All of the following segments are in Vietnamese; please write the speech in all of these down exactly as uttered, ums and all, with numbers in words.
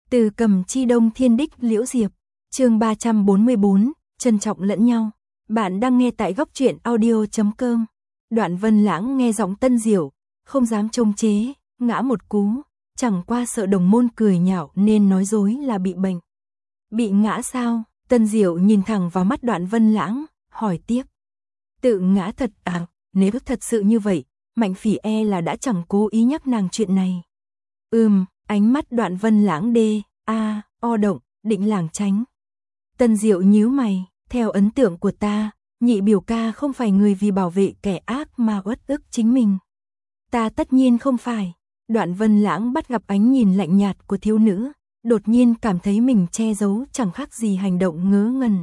Từ Cầm Chi Đông Thiên Đích Liễu Diệp, chương ba trăm bốn mươi bốn, trân trọng lẫn nhau. Bạn đang nghe tại góc truyện audio chấm com. Đoạn Vân Lãng nghe giọng Tân Diệu, không dám trông chế, ngã một cú, chẳng qua sợ đồng môn cười nhạo nên nói dối là bị bệnh. Bị ngã sao? Tân Diệu nhìn thẳng vào mắt Đoạn Vân Lãng, hỏi tiếp. Tự ngã thật à? Nếu thật sự như vậy, Mạnh Phỉ e là đã chẳng cố ý nhắc nàng chuyện này. Ừm, ánh mắt Đoạn Vân Lãng đê, a, o động, định lảng tránh. Tân Diệu nhíu mày, theo ấn tượng của ta, nhị biểu ca không phải người vì bảo vệ kẻ ác mà uất ức chính mình. Ta tất nhiên không phải. Đoạn Vân Lãng bắt gặp ánh nhìn lạnh nhạt của thiếu nữ, đột nhiên cảm thấy mình che giấu chẳng khác gì hành động ngớ ngẩn.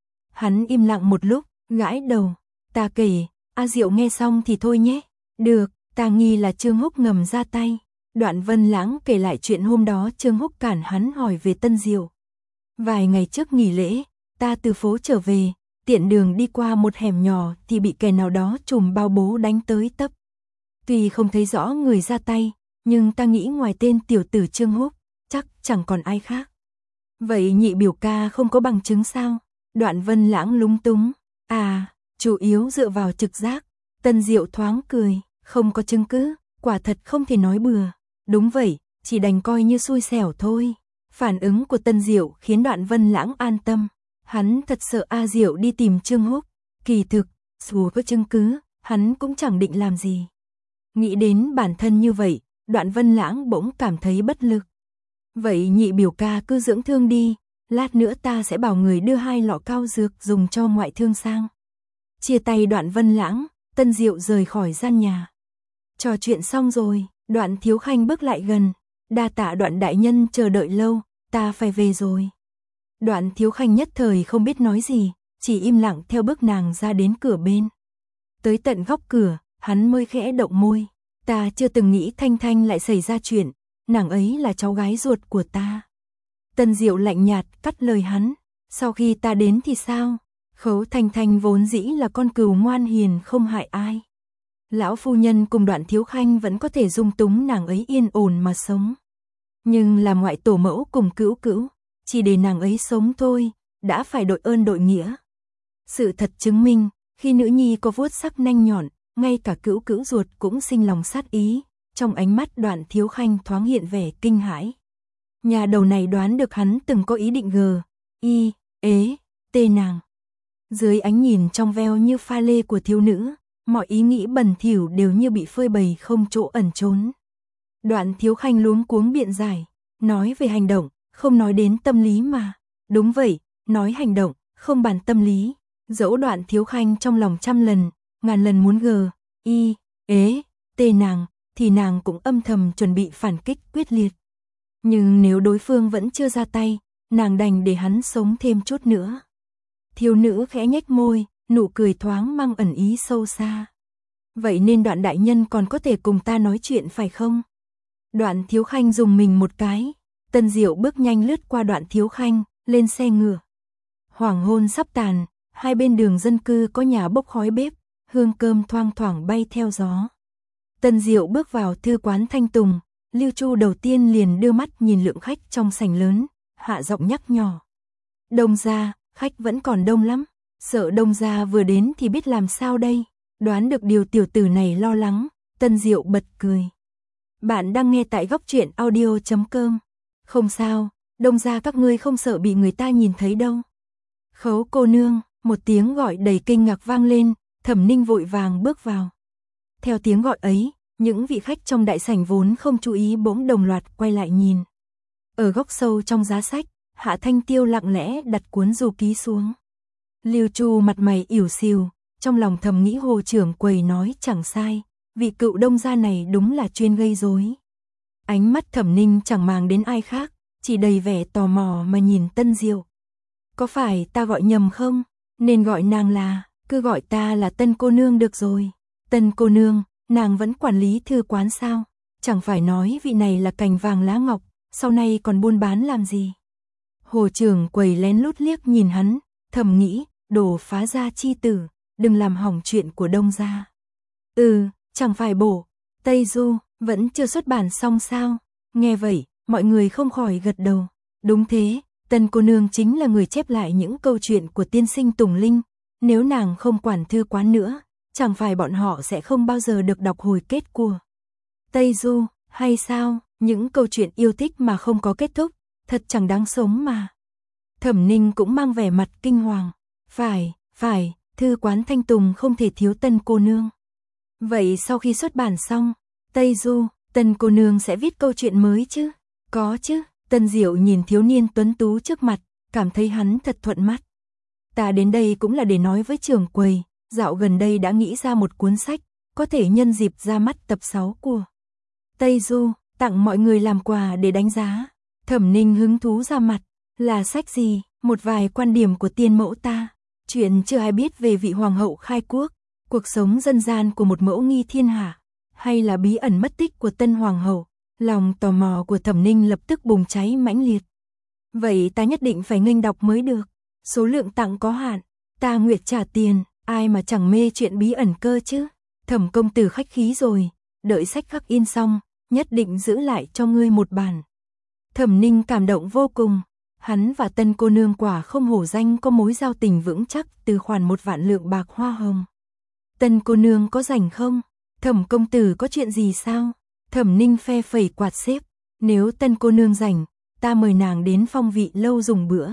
Hắn im lặng một lúc, gãi đầu. Ta kể, A Diệu nghe xong thì thôi nhé. Được, ta nghi là Trương Húc ngầm ra tay. Đoạn Vân Lãng kể lại chuyện hôm đó Trương Húc cản hắn hỏi về Tân Diệu. Vài ngày trước nghỉ lễ, ta từ phố trở về, tiện đường đi qua một hẻm nhỏ thì bị kẻ nào đó trùm bao bố đánh tới tấp. Tuy không thấy rõ người ra tay, nhưng ta nghĩ ngoài tên tiểu tử Trương Húc, chắc chẳng còn ai khác. Vậy nhị biểu ca không có bằng chứng sao? Đoạn Vân Lãng lúng túng. À, chủ yếu dựa vào trực giác. Tân Diệu thoáng cười, không có chứng cứ, quả thật không thể nói bừa. Đúng vậy, chỉ đành coi như xui xẻo thôi. Phản ứng của Tân Diệu khiến Đoạn Vân Lãng an tâm. Hắn thật sợ A Diệu đi tìm Trương Húc. Kỳ thực, dù có chứng cứ, hắn cũng chẳng định làm gì. Nghĩ đến bản thân như vậy, Đoạn Vân Lãng bỗng cảm thấy bất lực. Vậy nhị biểu ca cứ dưỡng thương đi, lát nữa ta sẽ bảo người đưa hai lọ cao dược dùng cho ngoại thương sang. Chia tay Đoạn Vân Lãng, Tân Diệu rời khỏi gian nhà. Trò chuyện xong rồi, Đoạn Thiếu Khanh bước lại gần. Đa tạ Đoạn đại nhân chờ đợi lâu, ta phải về rồi. Đoạn Thiếu Khanh nhất thời không biết nói gì, chỉ im lặng theo bước nàng ra đến cửa bên. Tới tận góc cửa, hắn mới khẽ động môi. Ta chưa từng nghĩ Thanh Thanh lại xảy ra chuyện, nàng ấy là cháu gái ruột của ta. Tân Diệu lạnh nhạt cắt lời hắn. Sau khi ta đến thì sao? Khấu Thanh Thanh vốn dĩ là con cừu ngoan hiền không hại ai. Lão phu nhân cùng Đoạn Thiếu Khanh vẫn có thể dung túng nàng ấy yên ổn mà sống. Nhưng làm ngoại tổ mẫu cùng cữu cữu, chỉ để nàng ấy sống thôi, đã phải đội ơn đội nghĩa. Sự thật chứng minh, khi nữ nhi có vuốt sắc nanh nhọn, ngay cả cữu cữu ruột cũng sinh lòng sát ý. Trong ánh mắt Đoạn Thiếu Khanh thoáng hiện vẻ kinh hãi. Nhà đầu này đoán được hắn từng có ý định gờ, y, ế, tê nàng. Dưới ánh nhìn trong veo như pha lê của thiếu nữ, mọi ý nghĩ bẩn thỉu đều như bị phơi bày không chỗ ẩn trốn. Đoạn Thiếu Khanh luống cuống biện giải, nói về hành động, không nói đến tâm lý mà. Đúng vậy, nói hành động, không bàn tâm lý. Dẫu Đoạn Thiếu Khanh trong lòng trăm lần, ngàn lần muốn gờ, y, ế, tê nàng, thì nàng cũng âm thầm chuẩn bị phản kích quyết liệt. Nhưng nếu đối phương vẫn chưa ra tay, nàng đành để hắn sống thêm chút nữa. Thiếu nữ khẽ nhếch môi, nụ cười thoáng mang ẩn ý sâu xa. Vậy nên Đoạn đại nhân còn có thể cùng ta nói chuyện phải không? Đoạn Thiếu Khanh dùng mình một cái. Tân Diệu bước nhanh lướt qua Đoạn Thiếu Khanh, lên xe ngựa. Hoàng hôn sắp tàn, hai bên đường dân cư có nhà bốc khói bếp, hương cơm thoang thoảng bay theo gió. Tân Diệu bước vào thư quán Thanh Tùng, Lưu Chu đầu tiên liền đưa mắt nhìn lượng khách trong sảnh lớn, hạ giọng nhắc nhỏ. Đông gia, khách vẫn còn đông lắm, sợ Đông gia vừa đến thì biết làm sao đây. Đoán được điều tiểu tử này lo lắng, Tân Diệu bật cười. Bạn đang nghe tại góc truyện audio chấm com. Không sao, Đông gia các ngươi không sợ bị người ta nhìn thấy đâu. Khấu cô nương, một tiếng gọi đầy kinh ngạc vang lên, Thẩm Ninh vội vàng bước vào. Theo tiếng gọi ấy, những vị khách trong đại sảnh vốn không chú ý bỗng đồng loạt quay lại nhìn. Ở góc sâu trong giá sách, Hạ Thanh Tiêu lặng lẽ đặt cuốn du ký xuống. Lưu Chu mặt mày ỉu xìu, trong lòng thầm nghĩ Hồ trưởng quầy nói chẳng sai, vị cựu Đông gia này đúng là chuyên gây rối. Ánh mắt Thẩm Ninh chẳng màng đến ai khác, chỉ đầy vẻ tò mò mà nhìn Tân Diệu. Có phải ta gọi nhầm không? Nên gọi nàng là, cứ gọi ta là Tân cô nương được rồi. Tân cô nương, nàng vẫn quản lý thư quán sao? Chẳng phải nói vị này là cành vàng lá ngọc, sau này còn buôn bán làm gì? Hồ trưởng quầy lén lút liếc nhìn hắn, thầm nghĩ, đồ phá gia chi tử, đừng làm hỏng chuyện của Đông gia. Ừ, chẳng phải bổ, Tây Du, vẫn chưa xuất bản xong sao? Nghe vậy, mọi người không khỏi gật đầu. Đúng thế, Tân cô nương chính là người chép lại những câu chuyện của tiên sinh Tùng Linh, nếu nàng không quản thư quán nữa, chẳng phải bọn họ sẽ không bao giờ được đọc hồi kết của Tây Du, hay sao, những câu chuyện yêu thích mà không có kết thúc, thật chẳng đáng sống mà. Thẩm Ninh cũng mang vẻ mặt kinh hoàng, phải, phải, thư quán Thanh Tùng không thể thiếu Tân cô nương. Vậy sau khi xuất bản xong, Tây Du, Tân cô nương sẽ viết câu chuyện mới chứ? Có chứ, Tân Diệu nhìn thiếu niên tuấn tú trước mặt, cảm thấy hắn thật thuận mắt. Ta đến đây cũng là để nói với trưởng quầy, dạo gần đây đã nghĩ ra một cuốn sách, có thể nhân dịp ra mắt tập sáu của Tây Du, tặng mọi người làm quà để đánh giá. Thẩm Ninh hứng thú ra mặt, là sách gì? Một vài quan điểm của tiên mẫu ta, chuyện chưa ai biết về vị hoàng hậu khai quốc, cuộc sống dân gian của một mẫu nghi thiên hạ, hay là bí ẩn mất tích của tân hoàng hậu. Lòng tò mò của Thẩm Ninh lập tức bùng cháy mãnh liệt. Vậy ta nhất định phải nghênh đọc mới được, số lượng tặng có hạn, ta nguyệt trả tiền, ai mà chẳng mê chuyện bí ẩn cơ chứ. Thẩm công tử khách khí rồi, đợi sách khắc in xong, nhất định giữ lại cho ngươi một bản. Thẩm Ninh cảm động vô cùng, hắn và Tân cô nương quả không hổ danh có mối giao tình vững chắc từ khoản một vạn lượng bạc hoa hồng. Tân cô nương có rảnh không? Thẩm công tử có chuyện gì sao? Thẩm Ninh phe phẩy quạt xếp, nếu Tân cô nương rảnh, ta mời nàng đến Phong Vị lâu dùng bữa.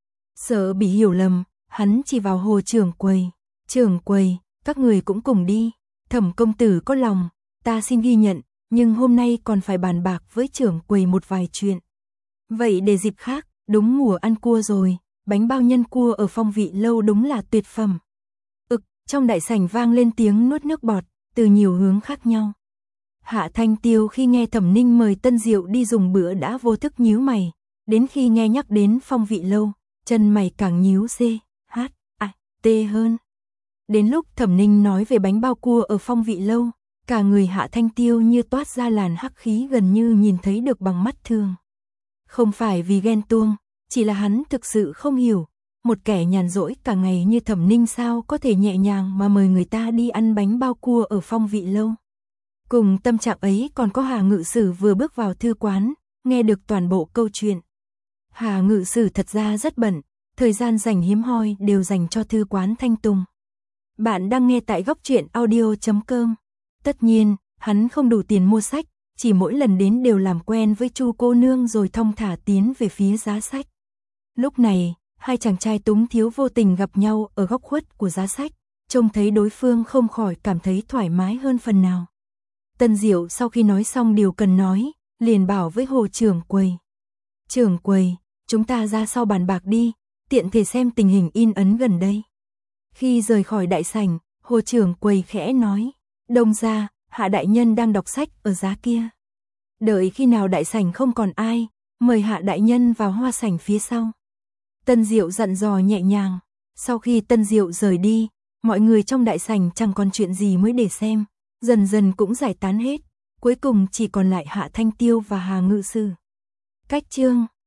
Sợ bị hiểu lầm, hắn chỉ vào Hồ trưởng quầy. Trưởng quầy, các người cũng cùng đi. Thẩm công tử có lòng, ta xin ghi nhận, nhưng hôm nay còn phải bàn bạc với trưởng quầy một vài chuyện. Vậy để dịp khác, đúng mùa ăn cua rồi, bánh bao nhân cua ở Phong Vị lâu đúng là tuyệt phẩm. Ực, trong đại sảnh vang lên tiếng nuốt nước bọt, từ nhiều hướng khác nhau. Hạ Thanh Tiêu khi nghe Thẩm Ninh mời Tân Diệu đi dùng bữa đã vô thức nhíu mày, đến khi nghe nhắc đến Phong Vị lâu, chân mày càng nhíu c, h, a, t hơn. Đến lúc Thẩm Ninh nói về bánh bao cua ở Phong Vị lâu, cả người Hạ Thanh Tiêu như toát ra làn hắc khí gần như nhìn thấy được bằng mắt thường. Không phải vì ghen tuông, chỉ là hắn thực sự không hiểu, một kẻ nhàn rỗi cả ngày như Thẩm Ninh sao có thể nhẹ nhàng mà mời người ta đi ăn bánh bao cua ở Phong Vị lâu. Cùng tâm trạng ấy còn có Hà Ngự Sử vừa bước vào thư quán, nghe được toàn bộ câu chuyện. Hà Ngự Sử thật ra rất bận, thời gian dành hiếm hoi đều dành cho thư quán Thanh Tùng. Bạn đang nghe tại góc truyện audio chấm com. Tất nhiên, hắn không đủ tiền mua sách, chỉ mỗi lần đến đều làm quen với Chu cô nương rồi thong thả tiến về phía giá sách. Lúc này, hai chàng trai túng thiếu vô tình gặp nhau ở góc khuất của giá sách, trông thấy đối phương không khỏi cảm thấy thoải mái hơn phần nào. Tân Diệu sau khi nói xong điều cần nói, liền bảo với Hồ trưởng quầy. Trưởng quầy, chúng ta ra sau bàn bạc đi, tiện thể xem tình hình in ấn gần đây. Khi rời khỏi đại sảnh, Hồ trưởng quầy khẽ nói, đông ra, Hạ đại nhân đang đọc sách ở giá kia. Đợi khi nào đại sảnh không còn ai, mời Hạ đại nhân vào hoa sảnh phía sau. Tân Diệu dặn dò nhẹ nhàng, sau khi Tân Diệu rời đi, mọi người trong đại sảnh chẳng còn chuyện gì mới để xem, dần dần cũng giải tán hết, cuối cùng chỉ còn lại Hạ Thanh Tiêu và Hà Ngự Sử. Cách chương